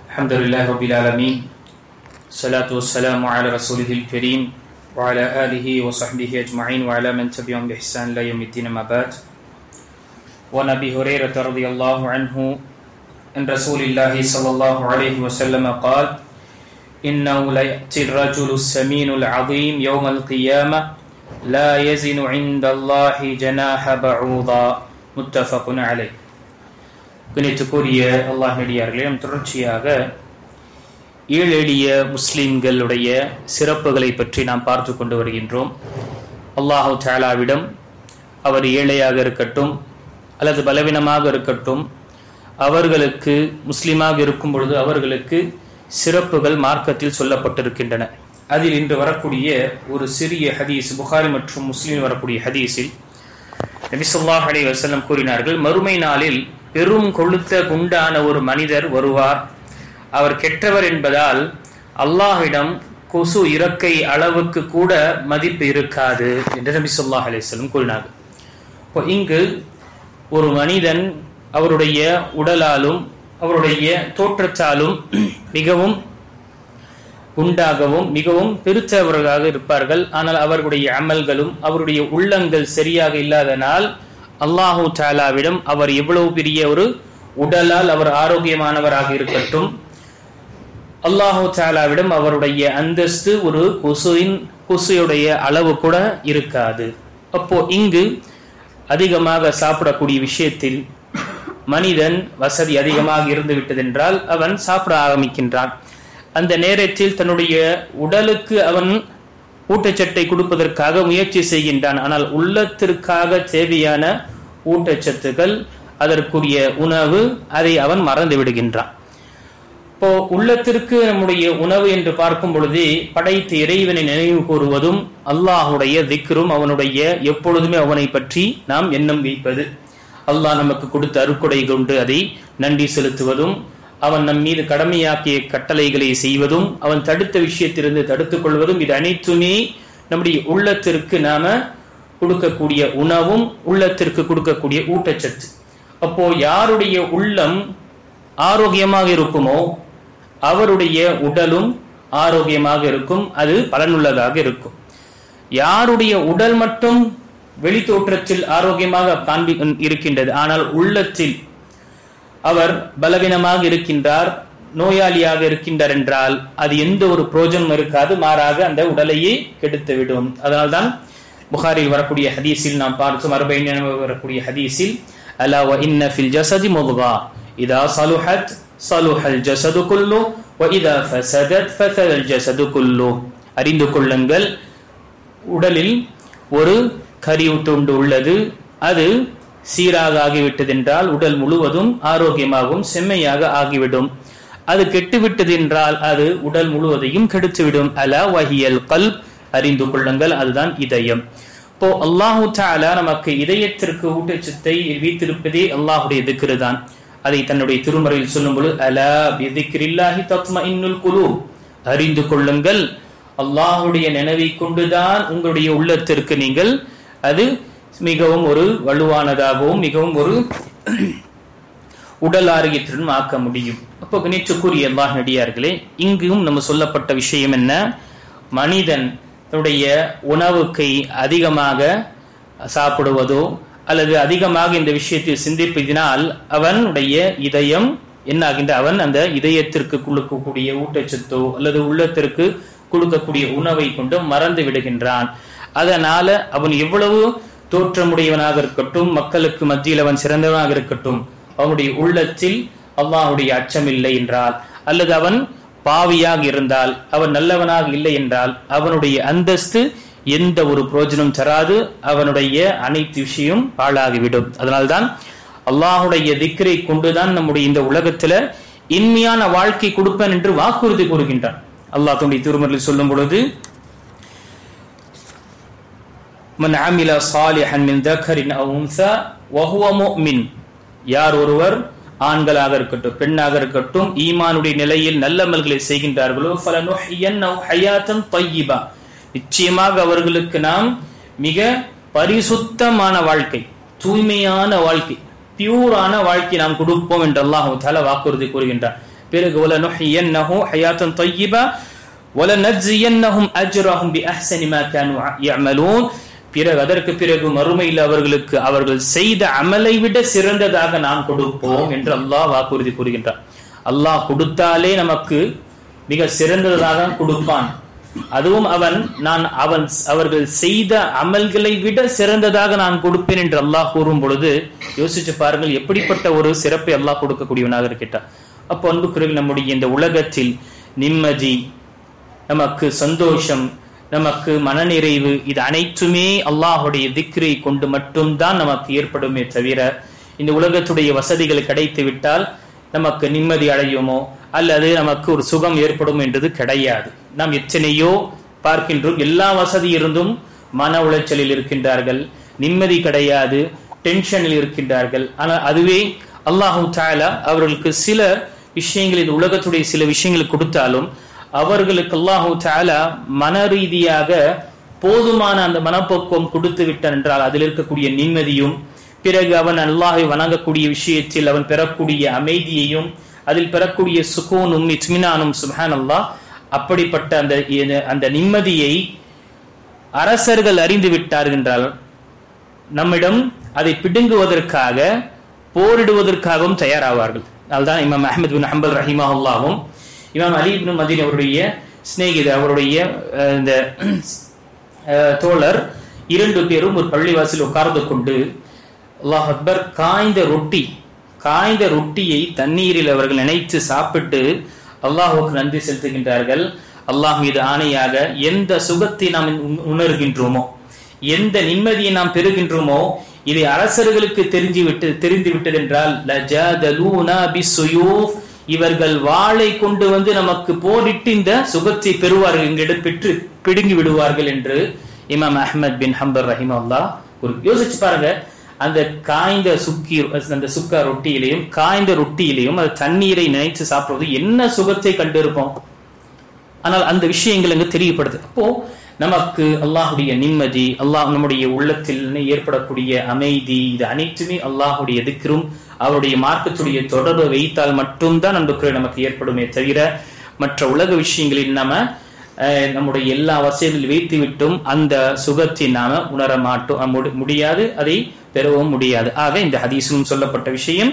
Alhamdulillah Rabbil Alameen. Salatu wassalamu ala rasulihil kareem wa ala alihi wa sahbihi ajma'in wa ala man tabi'ahum bi ihsan ila yawmiddin amma ba'd. Wa Abi Hurairah radhiyallahu anhu an Rasulillah sallallahu alayhi wa sallam qala innahu la ya'ti ar-rajulu as-saminu al-'azim yawm al-qiyamah la yazinu 'inda Allahi janaha ba'udha. Muttafaqun alayh. கணித்துக்குரிய அல்லாஹ் நடிகார்களே, தொடர்ச்சியாக 7 எளிய முஸ்லிம்களுடைய சிறப்புகளை பற்றி நாம் பார்த்து கொண்டு வருகின்றோம். அல்லாஹு தஆலாவிடம் அவர் ஏழையாக இருக்கட்டும் அல்லது பலவீனமாக இருக்கட்டும், அவர்களுக்கு முஸ்லிமாக இருக்கும் பொழுது அவர்களுக்கு சிறப்புகள் மார்க்கத்தில் சொல்லப்பட்டிருக்கின்றன. அதில் இன்று வரக்கூடிய ஒரு சிறிய ஹதீஸ், புகாரி மற்றும் முஸ்லிம் வரக்கூடிய ஹதீஸில் நபி ஸல்லல்லாஹு அலைஹி வஸல்லம் கூறினார்கள், மறுமை நாளில் பெரும் கொழுத்த குண்டான ஒரு மனிதர் வருவார். அவர் கெட்டவர் என்பதால் அல்லாஹ்விடம் கொசு இறக்கை அளவுக்கு கூட மதிப்பு இருக்காது என்று நபி ஸல்லல்லாஹு அலைஹி வஸல்லம் கூறினார்கள். இப்போ இங்கு ஒரு மனிதன் அவருடைய உடலாலும் அவருடைய தோற்றத்தாலும் மிகவும் குண்டாகவும் மிகவும் பெருத்தவர்களாக இருப்பார்கள். ஆனால் அவர்களுடைய அமல்களும் அவருடைய உள்ளங்கள் சரியாக இல்லாதனால் அல்லாஹு தஆலாவிடம் அவர் எவ்வளவு பெரிய ஒரு உடலால் அவர் ஆரோக்கியமானவராக இருக்கட்டும், அல்லாஹு தஆலாவிடம் அவருடைய அந்தஸ்து ஒரு கொசுடைய அளவு கூட இருக்காது. அப்போ இங்கு அதிகமாக சாப்பிடக்கூடிய விஷயத்தில் மனிதன் வசதி அதிகமாக இருந்து விட்டதென்றால் அவன் சாப்பிட ஆரம்பிக்கின்றான். அந்த நேரத்தில் தன்னுடைய உடலுக்கு அவன் ஊட்டச்சத்தை கொடுப்பதற்காக முயற்சி செய்கின்றான். ஆனால் உள்ளத்திற்காக தேவையான ஊட்டச்சத்துக்கள், அதற்குரிய உணவு, அதை அவன் மறந்து விடுகின்றான். இப்போ உள்ளத்திற்கு நம்முடைய உணவு என்று பார்க்கும் பொழுது படைத்த இறைவனை நினைவு கூறுவதும் அல்லாஹுடைய திக்ரும் அவனுடைய எப்பொழுதுமே அவனை பற்றி நாம் எண்ணம் வைப்பது, அல்லாஹ் நமக்கு கொடுத்த அருட்கொடை கொண்டு அதை நன்றி செலுத்துவதும், அவன் நம் மீது கடமையாக்கிய கட்டளைகளை செய்வதும், அவன் தடுத்த விஷயத்திலிருந்து தடுத்துக் கொள்வதும், இது அனைத்துமே நம்முடைய உள்ளத்திற்கு நாம கொடுக்கக்கூடிய உணவும் உள்ளத்திற்கு கொடுக்கக்கூடிய ஊட்டச்சத்து. அப்போ யாருடைய உள்ளம் ஆரோக்கியமாக இருக்குமோ அவருடைய உடலும் ஆரோக்கியமாக இருக்கும், அது பலனுள்ளதாக இருக்கும். யாருடைய உடல் மட்டும் வெளி தோற்றத்தில் ஆரோக்கியமாக இருக்கின்றது, ஆனால் உள்ளத்தில் அவர் பலவீனமாக இருக்கின்றார், நோயாளியாக இருக்கின்றார் என்றால் அது எந்த ஒரு பிரயோஜனம் இருக்காது, மாறாக அந்த உடலையே கெடுத்துவிடும். அதனால்தான் புகாரில் வரக்கூடிய ஹதீஸில் நாம் பார்த்தோம், 40 வரக்கூடிய ஹதீஸில் அலா வ இன்ன ஃபில் ஜஸதி முத்கா இதா ஸலுஹத் ஸலுஹல் ஜஸது குல்லு வ இதா ஃபஸதத் ஃபஸதல் ஜஸது குல்லு. அறிந்து கொள்ளுங்கள், உடலில் ஒரு கரியூட்டுண்டு உள்ளது, அது சீராக ஆகிவிட்டது என்றால் உடல் முழுவதும் ஆரோக்கியமாகவும் செம்மையாக ஆகிவிடும். அது கெட்டுவிட்டது என்றால் அது உடல் முழுவதையும் கெடுத்துவிடும். அலா வஹியல் கல்ப், அறிந்து கொள்ளுங்கள், அதுதான் இதயம். இப்போ அல்லாஹு தஆலா நமக்கு இதயத்திற்கு ஊட்டச்சத்தை வைத்திருப்பதே அல்லாஹுடைய திக்ரு தான். அதை தன்னுடைய திருமறையில் சொல்லும் பொழுது அலா பிதிக்ரில்லாஹி தத்மஇன்னுல் குலூப், அறிந்து கொள்ளுங்கள், அல்லாஹுடைய நினைவை கொண்டுதான் உங்களுடைய உள்ளத்திற்கு நீங்கள் அது மிகவும் ஒரு வலுவானதாகவும் மிகவும் ஒரு உடல் ஆரோக்கியத்துடன் ஆக்க முடியும். அப்போ கணிச்சுக்குரிய அல்லாஹ் நடிகார்களே, இங்கும் நம்ம சொல்லப்பட்ட விஷயம் என்ன, மனிதன் தன்னுடைய உணவுக்கை அதிகமாக சாப்பிடுவதோ அல்லது அதிகமாக இந்த விஷயத்தில் சிந்திப்பதினால் அவனுடைய இதயம் என்னாகின்ற, அவன் அந்த இதயத்திற்கு கொடுக்கக்கூடிய ஊட்டச்சத்தோ அல்லது உள்ளத்திற்கு கொடுக்கக்கூடிய உணவை கொண்டு மறந்து விடுகின்றான். அதனால அவன் எவ்வளவு தோற்றமுடையவனாக இருக்கட்டும், மக்களுக்கு மத்தியில் அவன் சிறந்தவனாக இருக்கட்டும், அவனுடைய உள்ளத்தில் அல்லாஹ்வுடைய அச்சம் இல்லை என்றால், அல்லது அவன் பாவியாக இருந்தால், அவன் நல்லவனாக இல்லை என்றால் அவனுடைய அந்தஸ்து எந்த ஒரு பிரயோஜனம் தராது, அவனுடைய அனைத்து விஷயம் பாழாகிவிடும். அதனால்தான் அல்லாஹுடைய திக்ரை கொண்டுதான் நம்முடைய இந்த உலகத்துல இன்மையான வாழ்க்கை கொடுப்பேன் என்று வாக்குறுதி கூறுகின்றான். அல்லாஹ் தன்னுடைய திருமறையில் சொல்லும் பொழுது மன் அமில சாலிஹன் மின் தக்கரின் அவ் உன்ஸா வஹுவ முஃமின், யார் ஒருவர் ஆண்களாக இருக்கட்டும் பெண்ணாக இருக்கட்டும் ஈமானுடைய நிலையில் நல்ல அமல்களை செய்கின்றார்களோ ஃபலனுஹ்யியன்னஹு ஹயாத்தன் தய்யிபா, நிச்சயமாக அவர்களுக்கு நாம் மிக பரிசுத்தமான வாழ்க்கை, தூய்மையான வாழ்க்கை, பியூரான வாழ்க்கை நாம் கொடுப்போம் என்று அல்லாஹ் தஆலா வாக்குறுதி கூறுகின்றார். பிறகு வலனுஹியன்னஹு ஹயாத்தன் தய்யிபா வலனஜ்ஸியன்னஹும் அஜ்ரஹும் பிஅஹ்ஸனி மா கானூ யஅமலூன். பிறகு அதற்கு பிறகு மறுமையில் அவர்களுக்கு அவர்கள் செய்த அமலை விட சிறந்ததாக நாம் கொடுப்போம் என்று அல்லாஹ் வாக்குறுதி கூறுகின்றார். அல்லாஹ் கொடுத்தாலே நமக்கு மிக சிறந்ததாக கொடுப்பான். அதுவும் அவர்கள் செய்த அமல்களை விட சிறந்ததாக நான் கொடுப்பேன் என்று அல்லாஹ் கூறும் பொழுது யோசிச்சு பாருங்கள், எப்படிப்பட்ட ஒரு சிறப்பை அல்லாஹ் கொடுக்கக்கூடியவனாக இருக்கின்றார். அப்போ அன்புக்குரியவர்களே, நம்முடைய இந்த உலகத்தில் நிம்மதி, நமக்கு சந்தோஷம், நமக்கு மனநிறைவு, இது அனைத்துமே அல்லாஹுடைய திக்ரை கொண்டு மட்டும்தான் நமக்கு ஏற்படுமே தவிர இந்த உலகத்துடைய வசதிகள் கிடைத்து விட்டால் நமக்கு நிம்மதி அடையுமோ அல்லது நமக்கு ஒரு சுகம் ஏற்படும் என்றது கிடையாது. நாம் எத்தனையோ பார்க்கின்றோம், எல்லா வசதி இருந்தும் மன உளைச்சலில் இருக்கின்றார்கள், நிம்மதி கிடையாது, டென்ஷனில் இருக்கின்றார்கள். ஆனால் அதுவே அல்லாஹு தஆலா அவர்களுக்கு சில விஷயங்களில் உலகத்துடைய சில விஷயங்கள் கொடுத்தாலும் அவர்களுக்கு அல்லாஹு தஆலா மன ரீதியாக போதுமான அந்த மனப்போக்கம் கொடுத்து விட்டான் என்றால் அதில் இருக்கக்கூடிய நிம்மதியும், பிறகு அவன் அல்லாஹை வணங்கக்கூடிய விஷயத்தில் அவன் பெறக்கூடிய அமைதியையும், அதில் பெறக்கூடிய சுகூனும் இத்மினானும், சுப்ஹானல்லாஹ், அப்படிப்பட்ட அந்த நிம்மதியை அரசர்கள் அறிந்து விட்டார்கள் என்றால் நம்மிடம் அதை பிடுங்குவதற்காக போரிடுவதற்காகவும் தயாராவார்கள். அதுதான் இமாம் அஹ்மத் பின் ஹம்பல் ரஹிமஹுல்லாவும் இமாம் அலி இப்னு மதீனி அவருடைய சிநேகிதர், அவருடைய இந்த தோழர் இரண்டு பேரும் ஒரு பள்ளிவாசல் உட்கார்ந்து கொண்டு அல்லாஹ் அக்பர், காய்ந்த ரொட்டியை தண்ணீரில் அவர்கள் நினைத்து சாப்பிட்டு அல்லாஹுக்கு நன்றி செலுத்துகின்றார்கள். அல்லாஹ் மீது ஆணையாக, எந்த சுகத்தை நாம் உணர்கின்றோமோ, எந்த நிம்மதியை நாம் பெறுகின்றோமோ, இதை அரசர்களுக்கு தெரிந்து விட்டது என்றால் லஜாதலூனா பிஸ்ஸுயூஃப், இவர்கள் வாளை கொண்டு வந்து நமக்கு போரிட்டு இந்த சுகத்தை பெறுவார்கள், எங்களிடம் பெற்று பிடுங்கி விடுவார்கள் என்று இமாம் அஹ்மத் பின் ஹம்பல் ரஹிமஹுல்லாஹ் யோசிச்சு பாருங்க. அந்த காய்ந்த சுக்கா ரொட்டியிலையும் காய்ந்த ரொட்டியிலையும் அது தண்ணீரை நினைத்து சாப்பிடுவது என்ன சுகத்தை கண்டிருப்போம். ஆனால் அந்த விஷயங்கள் அங்கு தெரியப்படுது. அப்போ நமக்கு அல்லாஹுடைய நிம்மதி, நம்முடைய உள்ளத்தில் ஏற்படக்கூடிய அமைதி, இது அனைத்துமே அல்லாஹுடைய திக்ரும் அவருடைய மார்க்கத்துடைய தொடர்பை வைத்தால் மட்டும்தான் நமக்கு ஏற்படுமே தவிர மற்ற உலக விஷயங்களில் நம்முடைய எல்லா வசதிகளில் வைத்து விட்டும் அந்த சுகத்தை நாம உணர மாட்டோம், முடியாது, அதை பெறவும் முடியாது. ஆக இந்த ஹதீஸிலும் சொல்லப்பட்ட விஷயம்,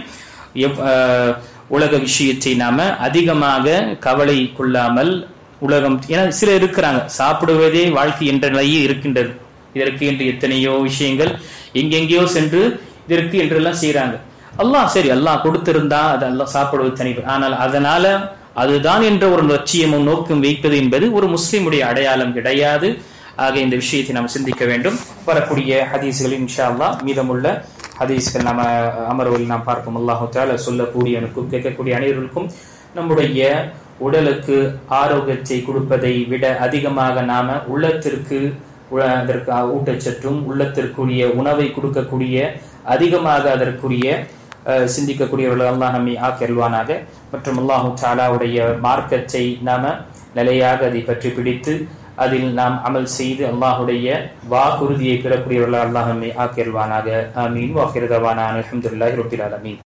உலக விஷயத்தை நாம அதிகமாக கவலை கொள்ளாமல், உலகம் ஏன்னா சில இருக்கிறாங்க சாப்பிடுவதே வாழ்க்கை என்ற நிலையே இருக்கின்றது, இதற்கு என்று எத்தனையோ விஷயங்கள் எங்கெங்கேயோ சென்று இதற்கு என்றெல்லாம் செய்யறாங்க. அல்லாஹ் கொடுத்திருந்தா அது அல்லாஹ் சாப்பிடுவது தனி. ஆனால் அதனால அதுதான் என்ற ஒரு லட்சியமும் நோக்கம் வைப்பது என்பது ஒரு முஸ்லிமுடைய அடையாளம் கிடையாது. ஆக இந்த விஷயத்தை நாம் சிந்திக்க வேண்டும். வரக்கூடிய ஹதீஸ்களில் இன்ஷா அல்லாஹ் மீதமுள்ள ஹதீஸ்கள் நாம அமர்வில் நாம் பார்ப்போம். அல்லாஹு தஆலா சொல்லக்கூடியவனுக்கும் கேட்கக்கூடிய அனைவருக்கும் நம்முடைய உடலுக்கு ஆரோக்கியத்தை கொடுப்பதை விட அதிகமாக நாம உள்ளத்திற்கு அதற்கு ஊட்டச்சற்றும் உள்ளத்திற்குரிய உணவை கொடுக்கக்கூடிய அதிகமாக அதற்குரிய சிந்திக்கக்கூடியவர்கள் அல்லாஹ் நம்மை ஆக்கியல்வானாக. மற்றும் அல்லாஹு தஆலாவுடைய மார்க்கத்தை நாம நிலையாக அதை பற்றி பிடித்து அதில் நாம் அமல் செய்து அல்லாஹுடைய வாக்குறுதியை பெறக்கூடியவர்கள் அல்லாஹ் நம்மை ஆக்கியல்வானாக. ஆமீன். வாஹிரு தவானா அல்ஹம்துலில்லாஹி ரப்பில் ஆலமீன்.